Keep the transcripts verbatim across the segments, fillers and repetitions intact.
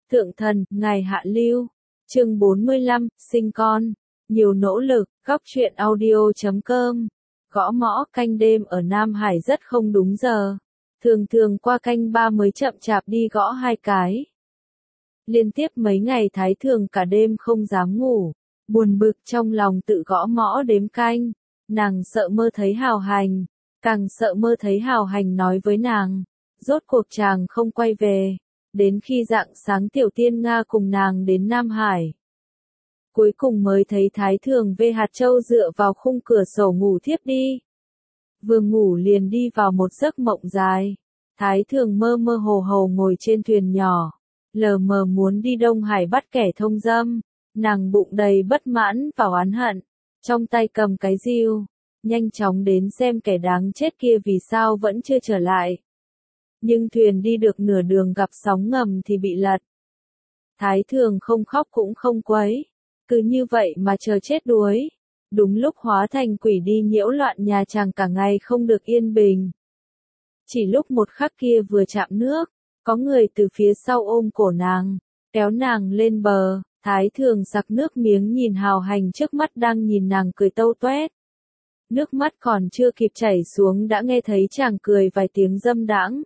Thượng thần, ngài hạ lưu. Chương bốn mươi lăm, sinh con. Nhiều nỗ lực, góc truyện audio chấm com. Gõ mõ canh đêm ở Nam Hải rất không đúng giờ. Thường thường qua canh ba mới chậm chạp đi gõ hai cái. Liên tiếp mấy ngày Thái Thường cả đêm không dám ngủ. Buồn bực trong lòng tự gõ mõ đếm canh. Nàng sợ mơ thấy Hào Hành. Càng sợ mơ thấy Hào Hành nói với nàng. Rốt cuộc chàng không quay về. Đến khi rạng sáng Tiểu Tiên Nga cùng nàng đến Nam Hải. Cuối cùng mới thấy Thái Thường về hạt châu dựa vào khung cửa sổ ngủ thiếp đi. Vừa ngủ liền đi vào một giấc mộng dài. Thái Thường mơ mơ hồ hồ ngồi trên thuyền nhỏ. Lờ mờ muốn đi Đông Hải bắt kẻ thông dâm. Nàng bụng đầy bất mãn và oán hận. Trong tay cầm cái rìu. Nhanh chóng đến xem kẻ đáng chết kia vì sao vẫn chưa trở lại. Nhưng thuyền đi được nửa đường gặp sóng ngầm thì bị lật. Thái Thường không khóc cũng không quấy. Cứ như vậy mà chờ chết đuối. Đúng lúc hóa thành quỷ đi nhiễu loạn nhà chàng cả ngày không được yên bình. Chỉ lúc một khắc kia vừa chạm nước, có người từ phía sau ôm cổ nàng, kéo nàng lên bờ. Thái Thường sặc nước miếng nhìn Hào Hành trước mắt đang nhìn nàng cười tâu toét. Nước mắt còn chưa kịp chảy xuống đã nghe thấy chàng cười vài tiếng dâm đãng.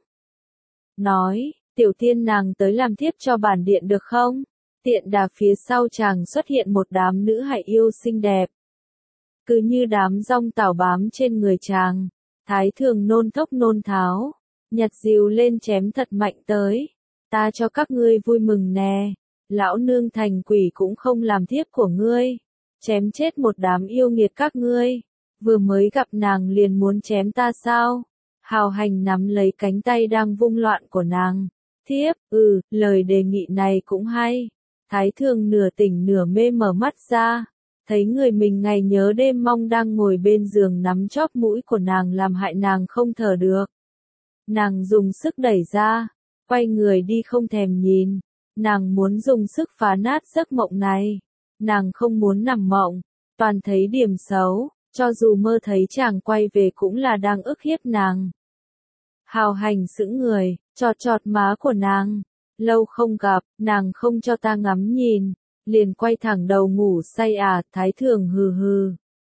Nói, Tiểu Tiên nàng tới làm thiếp cho bản điện được không? Tiện đà phía sau chàng xuất hiện một đám nữ hài yêu xinh đẹp. Cứ như đám rong tảo bám trên người chàng. Thái Thường nôn thốc nôn tháo. Nhặt rìu lên chém thật mạnh tới. Ta cho các ngươi vui mừng nè. Lão nương thành quỷ cũng không làm thiếp của ngươi. Chém chết một đám yêu nghiệt các ngươi. Vừa mới gặp nàng liền muốn chém ta sao? Hào Hành nắm lấy cánh tay đang vung loạn của nàng. Thiếp, ừ, lời đề nghị này cũng hay. Thái Thường nửa tỉnh nửa mê mở mắt ra. Thấy người mình ngày nhớ đêm mong đang ngồi bên giường nắm chóp mũi của nàng làm hại nàng không thở được. Nàng dùng sức đẩy ra. Quay người đi không thèm nhìn. Nàng muốn dùng sức phá nát giấc mộng này. Nàng không muốn nằm mộng. Toàn thấy điểm xấu. Cho dù mơ thấy chàng quay về cũng là đang ức hiếp nàng. Hào Hành sững người, chọt chọt má của nàng. Lâu không gặp, nàng không cho ta ngắm nhìn. Liền quay thẳng đầu ngủ say à, Thái Thường hừ hừ.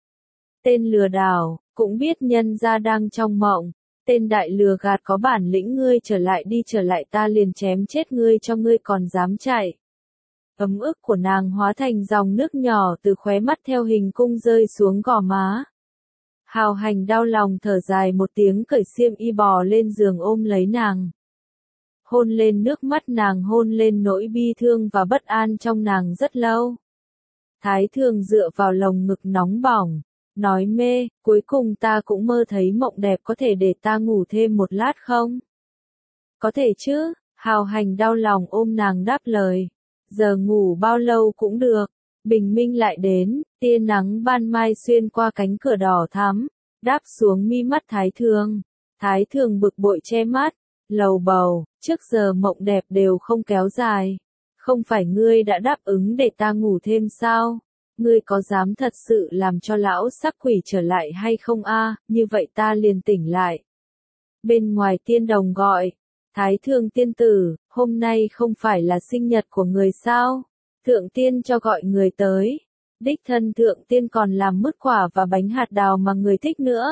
Tên lừa đảo, cũng biết nhân gia đang trong mộng. Tên đại lừa gạt có bản lĩnh ngươi trở lại đi trở lại ta liền chém chết ngươi cho ngươi còn dám chạy. Ấm ức của nàng hóa thành dòng nước nhỏ từ khóe mắt theo hình cung rơi xuống gò má. Hào Hành đau lòng thở dài một tiếng cởi xiêm y bò lên giường ôm lấy nàng. Hôn lên nước mắt nàng hôn lên nỗi bi thương và bất an trong nàng rất lâu. Thái Thường dựa vào lồng ngực nóng bỏng, nói mê, cuối cùng ta cũng mơ thấy mộng đẹp có thể để ta ngủ thêm một lát không? Có thể chứ, Hào Hành đau lòng ôm nàng đáp lời. Giờ ngủ bao lâu cũng được. Bình minh lại đến, tia nắng ban mai xuyên qua cánh cửa đỏ thắm, đáp xuống mi mắt Thái Thường. Thái Thường bực bội che mắt, lầu bầu, trước giờ mộng đẹp đều không kéo dài. Không phải ngươi đã đáp ứng để ta ngủ thêm sao? Ngươi có dám thật sự làm cho lão sắc quỷ trở lại hay không a? Như vậy ta liền tỉnh lại. Bên ngoài tiên đồng gọi. Thái Thường tiên tử, hôm nay không phải là sinh nhật của người sao? Thượng tiên cho gọi người tới. Đích thân thượng tiên còn làm mứt quả và bánh hạt đào mà người thích nữa.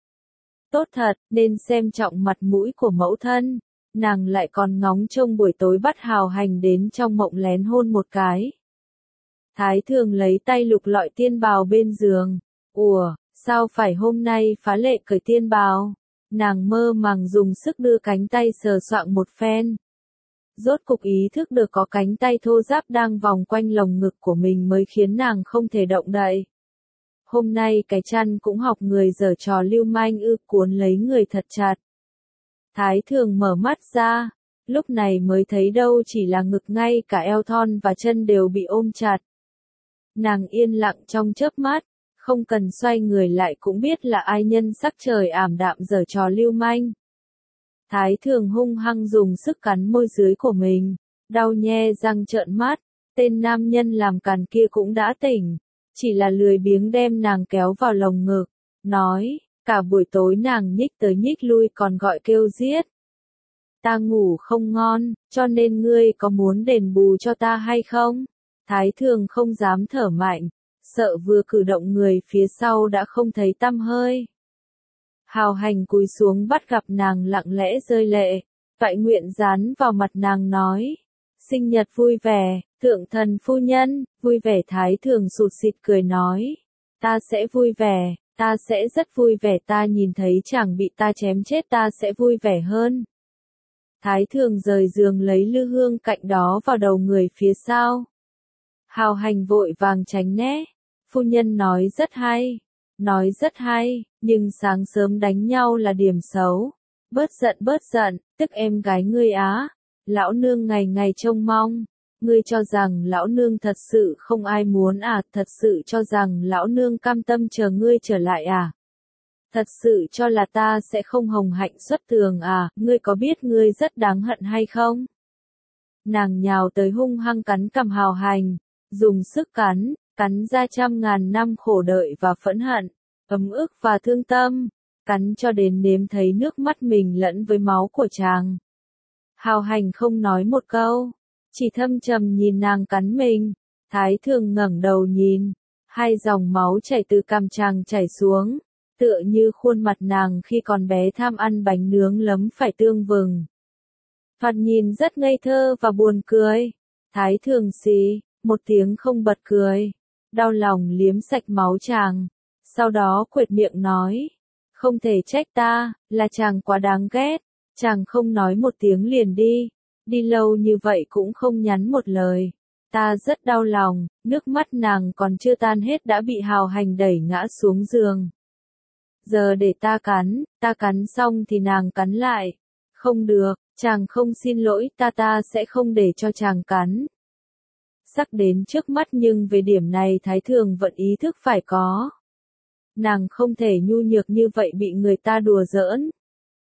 Tốt thật, nên xem trọng mặt mũi của mẫu thân. Nàng lại còn ngóng trông buổi tối bắt Hào Hành đến trong mộng lén hôn một cái. Thái Thường lấy tay lục lọi tiên bào bên giường. Ủa, sao phải hôm nay phá lệ cởi tiên bào? Nàng mơ màng dùng sức đưa cánh tay sờ soạng một phen. Rốt cục ý thức được có cánh tay thô ráp đang vòng quanh lồng ngực của mình mới khiến nàng không thể động đậy. Hôm nay cái chăn cũng học người giở trò lưu manh ư cuốn lấy người thật chặt. Thái Thường mở mắt ra, lúc này mới thấy đâu chỉ là ngực ngay cả eo thon và chân đều bị ôm chặt. Nàng yên lặng trong chớp mắt, không cần xoay người lại cũng biết là ai nhân sắc trời ảm đạm giở trò lưu manh. Thái Thường hung hăng dùng sức cắn môi dưới của mình, đau nhe răng trợn mắt, tên nam nhân làm càn kia cũng đã tỉnh, chỉ là lười biếng đem nàng kéo vào lồng ngực, nói, cả buổi tối nàng nhích tới nhích lui còn gọi kêu giết. ta ngủ không ngon, cho nên ngươi có muốn đền bù cho ta hay không? Thái Thường không dám thở mạnh, sợ vừa cử động người phía sau đã không thấy tăm hơi. Hào Hành cúi xuống bắt gặp nàng lặng lẽ rơi lệ, toại nguyện dán vào mặt nàng nói, sinh nhật vui vẻ, thượng thần phu nhân, vui vẻ. Thái Thường sụt sịt cười nói, ta sẽ vui vẻ, ta sẽ rất vui vẻ, ta nhìn thấy chàng bị ta chém chết ta sẽ vui vẻ hơn. Thái Thường rời giường lấy lư hương cạnh đó vào đầu người phía sau. Hào Hành vội vàng tránh né, phu nhân nói rất hay, nói rất hay, nhưng sáng sớm đánh nhau là điểm xấu. Bớt giận bớt giận, tức em gái ngươi á, lão nương ngày ngày trông mong. Ngươi cho rằng lão nương thật sự không ai muốn à, thật sự cho rằng lão nương cam tâm chờ ngươi trở lại à? Thật sự cho là ta sẽ không hồng hạnh xuất thường à, ngươi có biết ngươi rất đáng hận hay không? Nàng nhào tới hung hăng cắn cằm Hào Hành, dùng sức cắn, cắn ra trăm ngàn năm khổ đợi và phẫn hận, ấm ức và thương tâm, cắn cho đến nếm thấy nước mắt mình lẫn với máu của chàng. Hào Hành không nói một câu, chỉ thâm trầm nhìn nàng cắn mình. Thái Thường ngẩng đầu nhìn, hai dòng máu chảy từ cằm chàng chảy xuống, tựa như khuôn mặt nàng khi còn bé tham ăn bánh nướng lấm phải tương vừng. Thoạt nhìn rất ngây thơ và buồn cười. Thái Thường xì một tiếng không bật cười, đau lòng liếm sạch máu chàng, sau đó quệt miệng nói, không thể trách ta, là chàng quá đáng ghét. Chàng không nói một tiếng liền đi, đi lâu như vậy cũng không nhắn một lời. Ta rất đau lòng, nước mắt nàng còn chưa tan hết đã bị Hào Hành đẩy ngã xuống giường. Giờ để ta cắn, ta cắn xong thì nàng cắn lại. Không được, chàng không xin lỗi ta, ta sẽ không để cho chàng cắn. Sắc đến trước mắt nhưng về điểm này Thái Thường vẫn ý thức phải có. Nàng không thể nhu nhược như vậy bị người ta đùa giỡn.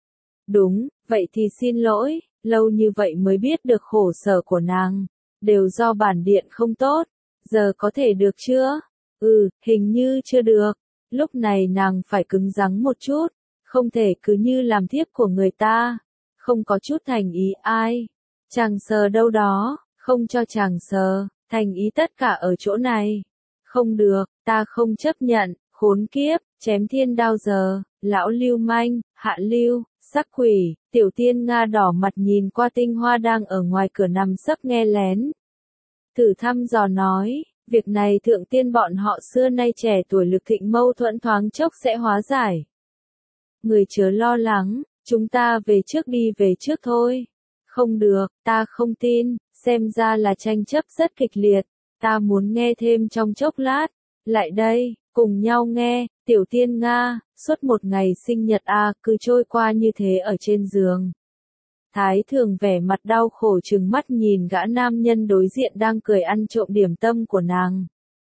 Đúng, vậy thì xin lỗi, lâu như vậy mới biết được khổ sở của nàng, đều do bản điện không tốt, giờ có thể được chưa? Ừ, hình như chưa được, lúc này nàng phải cứng rắn một chút, không thể cứ như làm thiếp của người ta, không có chút thành ý ai. Chàng sờ đâu đó, không cho chàng sờ, thành ý tất cả ở chỗ này. Không được, ta không chấp nhận, khốn kiếp, chém thiên đao giờ, lão lưu manh, hạ lưu. Sắc quỷ, Tiểu Tiên Nga đỏ mặt nhìn qua Tinh Hoa đang ở ngoài cửa nằm sấp nghe lén. Thử thăm dò nói, việc này thượng tiên bọn họ xưa nay trẻ tuổi lực thịnh mâu thuẫn thoáng chốc sẽ hóa giải. Người chớ lo lắng, chúng ta về trước đi về trước thôi. Không được, ta không tin, xem ra là tranh chấp rất kịch liệt, ta muốn nghe thêm trong chốc lát. Lại đây, cùng nhau nghe, Tiểu Tiên Nga. Suốt một ngày sinh nhật a cứ trôi qua như thế ở trên giường. Thái Thường vẻ mặt đau khổ trừng mắt nhìn gã nam nhân đối diện đang cười ăn trộm điểm tâm của nàng.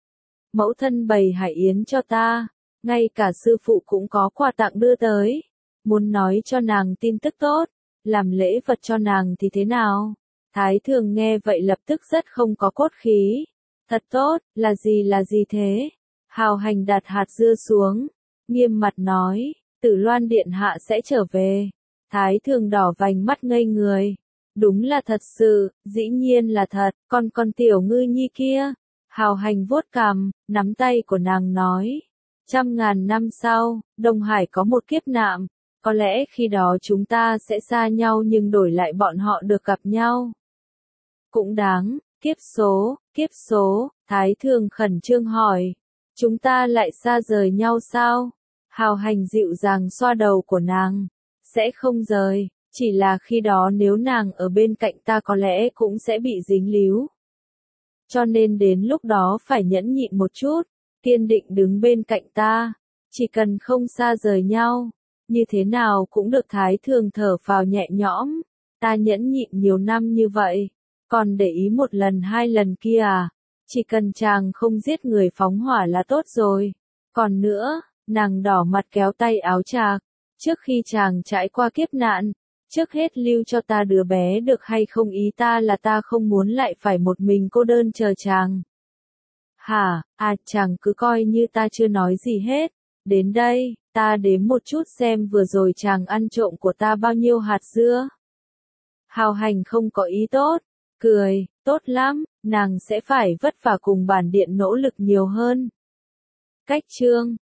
Mẫu thân bày hải yến cho ta, ngay cả sư phụ cũng có quà tặng đưa tới, muốn nói cho nàng tin tức tốt, làm lễ vật cho nàng thì thế nào? Thái Thường nghe vậy lập tức rất không có cốt khí. Thật tốt, là gì là gì thế? Hào Hành đặt hạt dưa xuống, nghiêm mặt nói, Tử Loan điện hạ sẽ trở về. Thái Thường đỏ vành mắt ngây người. Đúng là thật sự, dĩ nhiên là thật, còn con tiểu ngư nhi kia. Hào Hành vuốt cằm, nắm tay của nàng nói. Trăm ngàn năm sau, Đông Hải có một kiếp nạn, có lẽ khi đó chúng ta sẽ xa nhau nhưng đổi lại bọn họ được gặp nhau. Cũng đáng, kiếp số, kiếp số, Thái Thường khẩn trương hỏi. Chúng ta lại xa rời nhau sao? Hào Hành dịu dàng xoa đầu của nàng. Sẽ không rời, chỉ là khi đó nếu nàng ở bên cạnh ta có lẽ cũng sẽ bị dính líu. Cho nên đến lúc đó phải nhẫn nhịn một chút, kiên định đứng bên cạnh ta, chỉ cần không xa rời nhau, như thế nào cũng được. Thái Thường thở phào nhẹ nhõm, ta nhẫn nhịn nhiều năm như vậy, còn để ý một lần hai lần kia à, chỉ cần chàng không giết người phóng hỏa là tốt rồi. Còn nữa, nàng đỏ mặt kéo tay áo chàng, trước khi chàng trải qua kiếp nạn, trước hết lưu cho ta đứa bé được hay không, ý ta là ta không muốn lại phải một mình cô đơn chờ chàng. Hả, à chàng cứ coi như ta chưa nói gì hết, đến đây, ta đếm một chút xem vừa rồi chàng ăn trộm của ta bao nhiêu hạt dưa. Hào Hành không có ý tốt, cười, tốt lắm, nàng sẽ phải vất vả cùng bản điện nỗ lực nhiều hơn. Cách chương